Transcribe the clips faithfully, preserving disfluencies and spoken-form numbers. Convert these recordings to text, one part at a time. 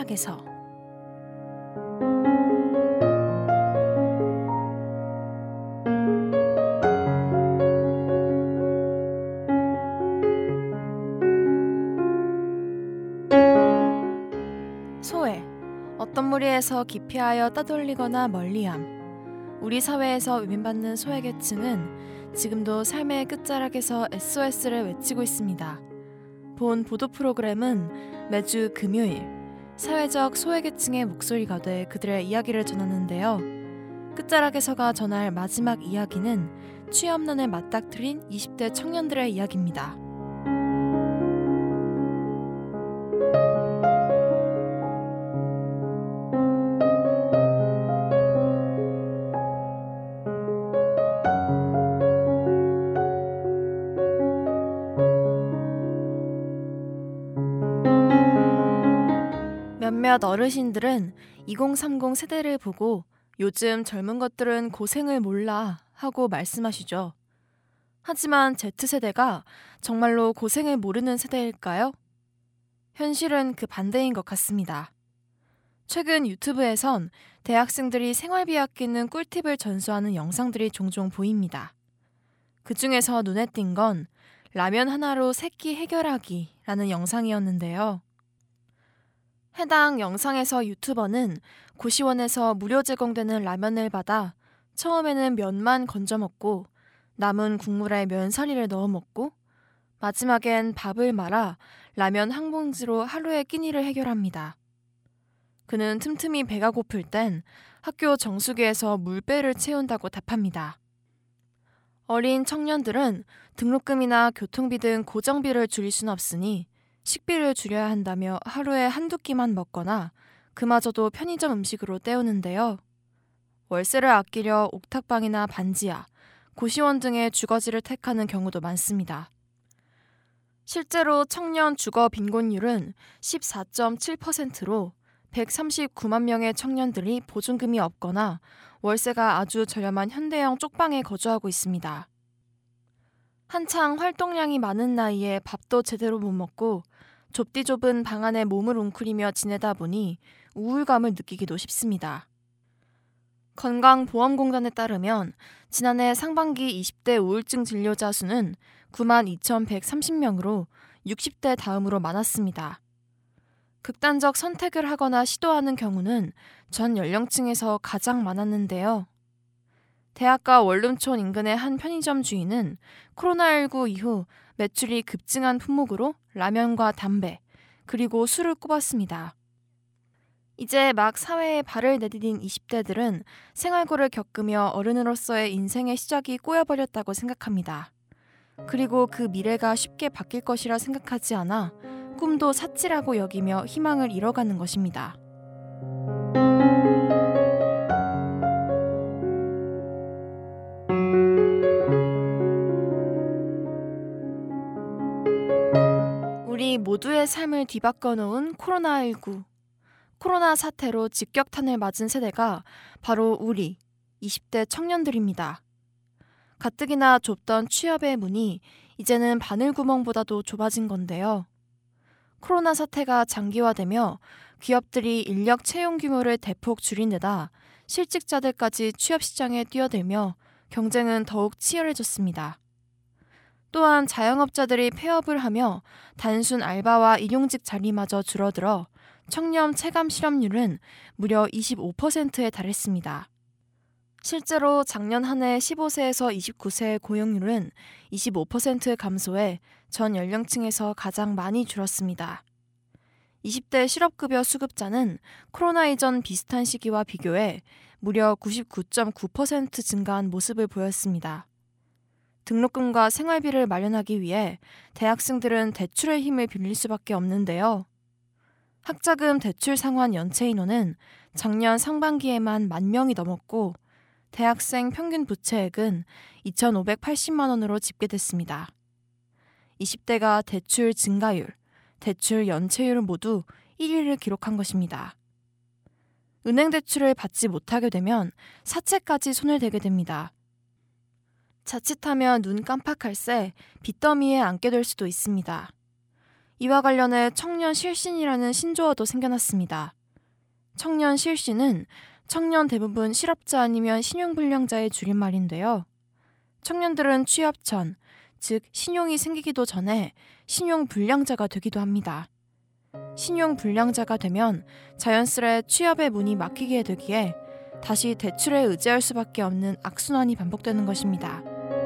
끝자락에서. 소외, 어떤 무리에서 기피하여 따돌리거나 멀리함. 우리 사회에서 외면받는 소외계층은 지금도 삶의 끝자락에서 에스오에스를 외치고 있습니다. 본 보도 프로그램은 매주 금요일 사회적 소외계층의 목소리가 돼 그들의 이야기를 전하는데요. 끝자락에서가 전할 마지막 이야기는 취업난에 맞닥뜨린 이십 대 청년들의 이야기입니다. 몇몇 어르신들은 이공삼공 세대를 보고 요즘 젊은 것들은 고생을 몰라 하고 말씀하시죠. 하지만 Z세대가 정말로 고생을 모르는 세대일까요? 현실은 그 반대인 것 같습니다. 최근 유튜브에선 대학생들이 생활비 아끼는 꿀팁을 전수하는 영상들이 종종 보입니다. 그 중에서 눈에 띈 건 라면 하나로 세 끼 해결하기라는 영상이었는데요. 해당 영상에서 유튜버는 고시원에서 무료 제공되는 라면을 받아 처음에는 면만 건져 먹고 남은 국물에 면사리를 넣어 먹고 마지막엔 밥을 말아 라면 한 봉지로 하루의 끼니를 해결합니다. 그는 틈틈이 배가 고플 땐 학교 정수기에서 물배를 채운다고 답합니다. 어린 청년들은 등록금이나 교통비 등 고정비를 줄일 수는 없으니 식비를 줄여야 한다며 하루에 한두 끼만 먹거나 그마저도 편의점 음식으로 때우는데요. 월세를 아끼려 옥탑방이나 반지하, 고시원 등의 주거지를 택하는 경우도 많습니다. 실제로 청년 주거 빈곤율은 십사 점 칠 퍼센트로 백삼십구만 명의 청년들이 보증금이 없거나 월세가 아주 저렴한 현대형 쪽방에 거주하고 있습니다. 한창 활동량이 많은 나이에 밥도 제대로 못 먹고 좁디 좁은 방 안에 몸을 웅크리며 지내다 보니 우울감을 느끼기도 쉽습니다. 건강보험공단에 따르면 지난해 상반기 이십 대 우울증 진료자 수는 구만 이천백삼십 명으로 육십 대 다음으로 많았습니다. 극단적 선택을 하거나 시도하는 경우는 전 연령층에서 가장 많았는데요. 대학가 원룸촌 인근의 한 편의점 주인은 코로나십구 이후 매출이 급증한 품목으로 라면과 담배, 그리고 술을 꼽았습니다. 이제 막 사회에 발을 내디딘 이십 대들은 생활고를 겪으며 어른으로서의 인생의 시작이 꼬여버렸다고 생각합니다. 그리고 그 미래가 쉽게 바뀔 것이라 생각하지 않아 꿈도 사치라고 여기며 희망을 잃어가는 것입니다. 우리 모두의 삶을 뒤바꿔 놓은 코로나십구. 코로나 사태로 직격탄을 맞은 세대가 바로 우리 이십 대 청년들입니다. 가뜩이나 좁던 취업의 문이 이제는 바늘구멍보다도 좁아진 건데요. 코로나 사태가 장기화되며 기업들이 인력 채용 규모를 대폭 줄인 데다 실직자들까지 취업시장에 뛰어들며 경쟁은 더욱 치열해졌습니다. 또한 자영업자들이 폐업을 하며 단순 알바와 일용직 자리마저 줄어들어 청년 체감 실업률은 무려 이십오 퍼센트에 달했습니다. 실제로 작년 한 해 십오 세에서 이십구 세의 고용률은 이십오 퍼센트 감소해 전 연령층에서 가장 많이 줄었습니다. 이십 대 실업급여 수급자는 코로나 이전 비슷한 시기와 비교해 무려 구십구 점 구 퍼센트 증가한 모습을 보였습니다. 등록금과 생활비를 마련하기 위해 대학생들은 대출의 힘을 빌릴 수밖에 없는데요. 학자금 대출 상환 연체 인원은 작년 상반기에만 만 명이 넘었고 대학생 평균 부채액은 이천오백팔십만 원으로 집계됐습니다. 이십 대가 대출 증가율, 대출 연체율 모두 일 위를 기록한 것입니다. 은행 대출을 받지 못하게 되면 사채까지 손을 대게 됩니다. 자칫하면 눈 깜빡할 새 빚더미에 앉게 될 수도 있습니다. 이와 관련해 청년 실신이라는 신조어도 생겨났습니다. 청년 실시는 청년 대부분 실업자 아니면 신용불량자의 줄임말인데요. 청년들은 취업 전, 즉 신용이 생기기도 전에 신용불량자가 되기도 합니다. 신용불량자가 되면 자연스레 취업의 문이 막히게 되기에 다시 대출에 의지할 수밖에 없는 악순환이 반복되는 것입니다.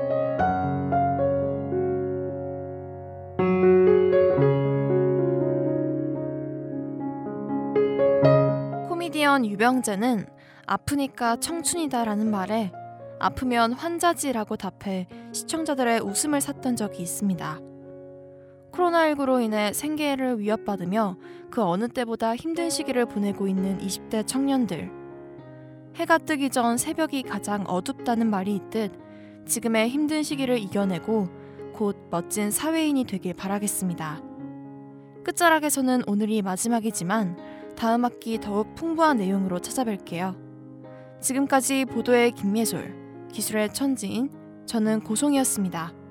코미디언 유병재는 아프니까 청춘이다라는 말에 아프면 환자지라고 답해 시청자들의 웃음을 샀던 적이 있습니다. 코로나십구로 인해 생계를 위협받으며 그 어느 때보다 힘든 시기를 보내고 있는 이십 대 청년들. 해가 뜨기 전 새벽이 가장 어둡다는 말이 있듯 지금의 힘든 시기를 이겨내고 곧 멋진 사회인이 되길 바라겠습니다. 끝자락에서는 오늘이 마지막이지만 다음 학기 더욱 풍부한 내용으로 찾아뵐게요. 지금까지 보도의 김예솔, 기술의 천지인, 저는 고송이었습니다.